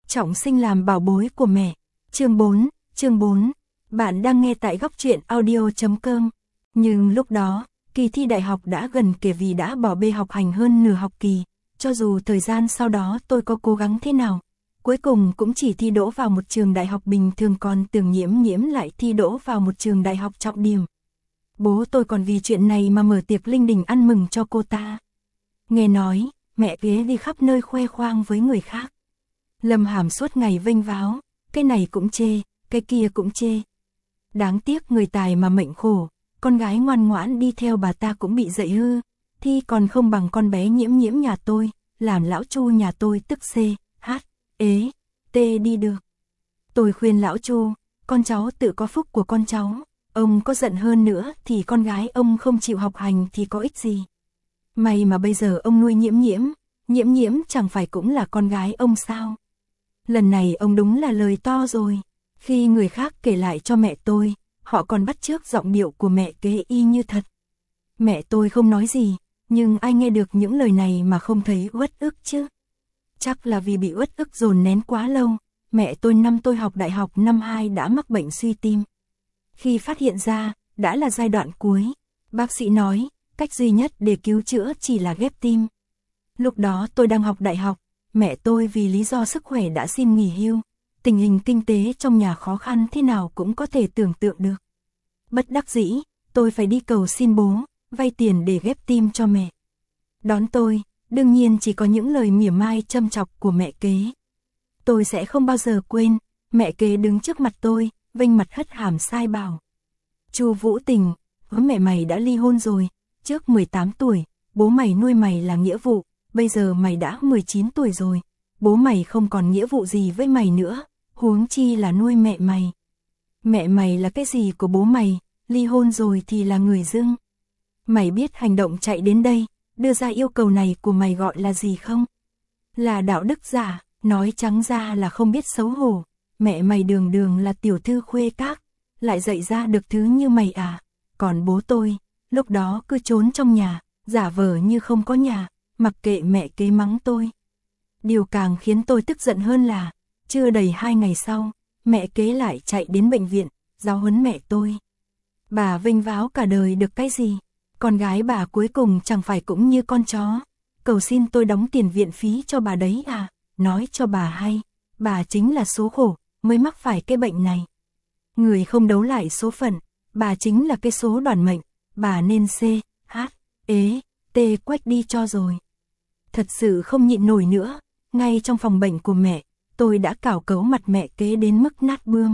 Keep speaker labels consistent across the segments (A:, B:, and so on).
A: trọng sinh làm bảo bối của mẹ. Chương 4. Bạn đang nghe tại góc truyện audio.com. Nhưng lúc đó, kỳ thi đại học đã gần kề vì đã bỏ bê học hành hơn nửa học kỳ. Cho dù thời gian sau đó tôi có cố gắng thế nào, cuối cùng cũng chỉ thi đỗ vào một trường đại học bình thường, còn Tưởng Nhiễm lại thi đỗ vào một trường đại học trọng điểm. Bố tôi còn vì chuyện này mà mở tiệc linh đình ăn mừng cho cô ta. Nghe nói, mẹ kế đi khắp nơi khoe khoang với người khác. Lâm Hàm suốt ngày vênh váo, cái này cũng chê, cái kia cũng chê. Đáng tiếc người tài mà mệnh khổ, con gái ngoan ngoãn đi theo bà ta cũng bị dạy hư, thi còn không bằng con bé Nhiễm nhà tôi, làm lão Chu nhà tôi tức C, H, ế, T đi được. Tôi khuyên lão Chu, con cháu tự có phúc của con cháu, ông có giận hơn nữa thì con gái ông không chịu học hành thì có ích gì. May mà bây giờ ông nuôi Nhiễm chẳng phải cũng là con gái ông sao. Lần này ông đúng là lời to rồi. Khi người khác kể lại cho mẹ tôi, họ còn bắt chước giọng điệu của mẹ kế y như thật. Mẹ tôi không nói gì, nhưng ai nghe được những lời này mà không thấy uất ức chứ? Chắc là vì bị uất ức dồn nén quá lâu. Mẹ tôi năm tôi học đại học năm 2 đã mắc bệnh suy tim. Khi phát hiện ra, đã là giai đoạn cuối. Bác sĩ nói, cách duy nhất để cứu chữa chỉ là ghép tim. Lúc đó tôi đang học đại học, mẹ tôi vì lý do sức khỏe đã xin nghỉ hưu. Tình hình kinh tế trong nhà khó khăn thế nào cũng có thể tưởng tượng được. Bất đắc dĩ, tôi phải đi cầu xin bố, vay tiền để ghép tim cho mẹ. Đón tôi, đương nhiên chỉ có những lời mỉa mai châm chọc của mẹ kế. Tôi sẽ không bao giờ quên, mẹ kế đứng trước mặt tôi, vênh mặt hất hàm sai bảo. Chu Vũ Tình, mẹ mày đã ly hôn rồi, trước 18 tuổi, bố mày nuôi mày là nghĩa vụ, bây giờ mày đã 19 tuổi rồi, bố mày không còn nghĩa vụ gì với mày nữa, huống chi là nuôi mẹ mày. Mẹ mày là cái gì của bố mày, ly hôn rồi thì là người dưng. Mày biết hành động chạy đến đây, đưa ra yêu cầu này của mày gọi là gì không? Là đạo đức giả, nói trắng ra là không biết xấu hổ. Mẹ mày đường là tiểu thư khuê các, lại dạy ra được thứ như mày à? Còn bố tôi, lúc đó cứ trốn trong nhà, giả vờ như không có nhà, mặc kệ mẹ kế mắng tôi. Điều càng khiến tôi tức giận hơn là, chưa đầy 2 ngày sau, mẹ kế lại chạy đến bệnh viện, giáo huấn mẹ tôi. Bà vênh váo cả đời được cái gì? Con gái bà cuối cùng chẳng phải cũng như con chó, cầu xin tôi đóng tiền viện phí cho bà đấy à? Nói cho bà hay, bà chính là số khổ, mới mắc phải cái bệnh này. Người không đấu lại số phận, bà chính là cái số đoản mệnh, bà nên C, H, ế, T quách đi cho rồi. Thật sự không nhịn nổi nữa, ngay trong phòng bệnh của mẹ, tôi đã cào cấu mặt mẹ kế đến mức nát bươm.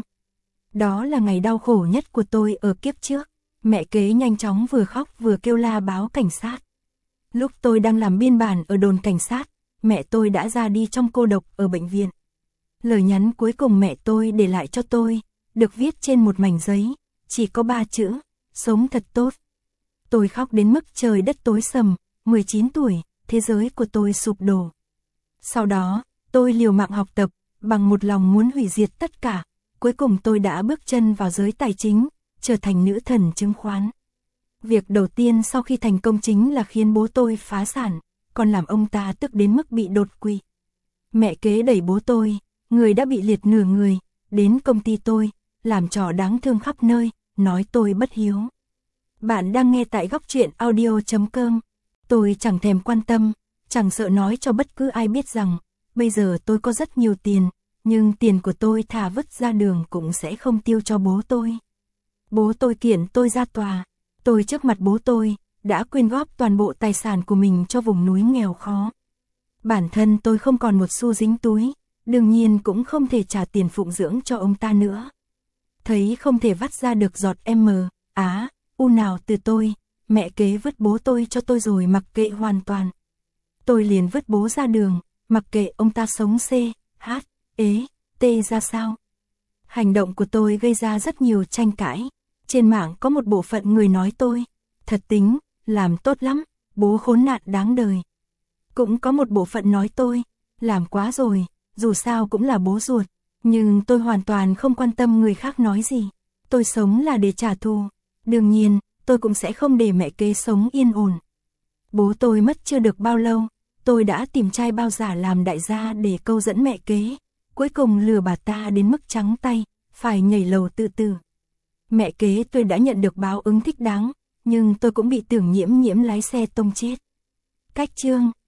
A: Đó là ngày đau khổ nhất của tôi ở kiếp trước. Mẹ kế nhanh chóng vừa khóc vừa kêu la báo cảnh sát. Lúc tôi đang làm biên bản ở đồn cảnh sát, mẹ tôi đã ra đi trong cô độc ở bệnh viện. Lời nhắn cuối cùng mẹ tôi để lại cho tôi, được viết trên một mảnh giấy, chỉ có 3 chữ, sống thật tốt. Tôi khóc đến mức trời đất tối sầm, 19 tuổi, thế giới của tôi sụp đổ. Sau đó, tôi liều mạng học tập, bằng một lòng muốn hủy diệt tất cả. Cuối cùng tôi đã bước chân vào giới tài chính, trở thành nữ thần chứng khoán. Việc đầu tiên sau khi thành công chính là khiến bố tôi phá sản, còn làm ông ta tức đến mức bị đột quỵ. Mẹ kế đẩy bố tôi, người đã bị liệt nửa người, đến công ty tôi, làm trò đáng thương khắp nơi, nói tôi bất hiếu. Bạn đang nghe tại góc truyện audio.com. Tôi chẳng thèm quan tâm, chẳng sợ nói cho bất cứ ai biết rằng, bây giờ tôi có rất nhiều tiền, nhưng tiền của tôi thà vứt ra đường cũng sẽ không tiêu cho bố tôi. Bố tôi kiện tôi ra tòa, tôi trước mặt bố tôi, đã quyên góp toàn bộ tài sản của mình cho vùng núi nghèo khó. Bản thân tôi không còn một xu dính túi, đương nhiên cũng không thể trả tiền phụng dưỡng cho ông ta nữa. Thấy không thể vắt ra được giọt u nào từ tôi, mẹ kế vứt bố tôi cho tôi rồi mặc kệ hoàn toàn. Tôi liền vứt bố ra đường, mặc kệ ông ta sống C, H, ế, T ra sao. Hành động của tôi gây ra rất nhiều tranh cãi. Trên mạng có một bộ phận người nói tôi, thật tính, làm tốt lắm, bố khốn nạn đáng đời. Cũng có một bộ phận nói tôi, làm quá rồi, dù sao cũng là bố ruột. Nhưng tôi hoàn toàn không quan tâm người khác nói gì. Tôi sống là để trả thù. Đương nhiên, tôi cũng sẽ không để mẹ kế sống yên ổn. Bố tôi mất chưa được bao lâu, tôi đã tìm trai bao giả làm đại gia để câu dẫn mẹ kế. cuối cùng lừa bà ta đến mức trắng tay, phải nhảy lầu tự tử. Mẹ kế tôi đã nhận được báo ứng thích đáng, nhưng tôi cũng bị Tưởng Nhiễm Nhiễm lái xe tông chết. Cách chương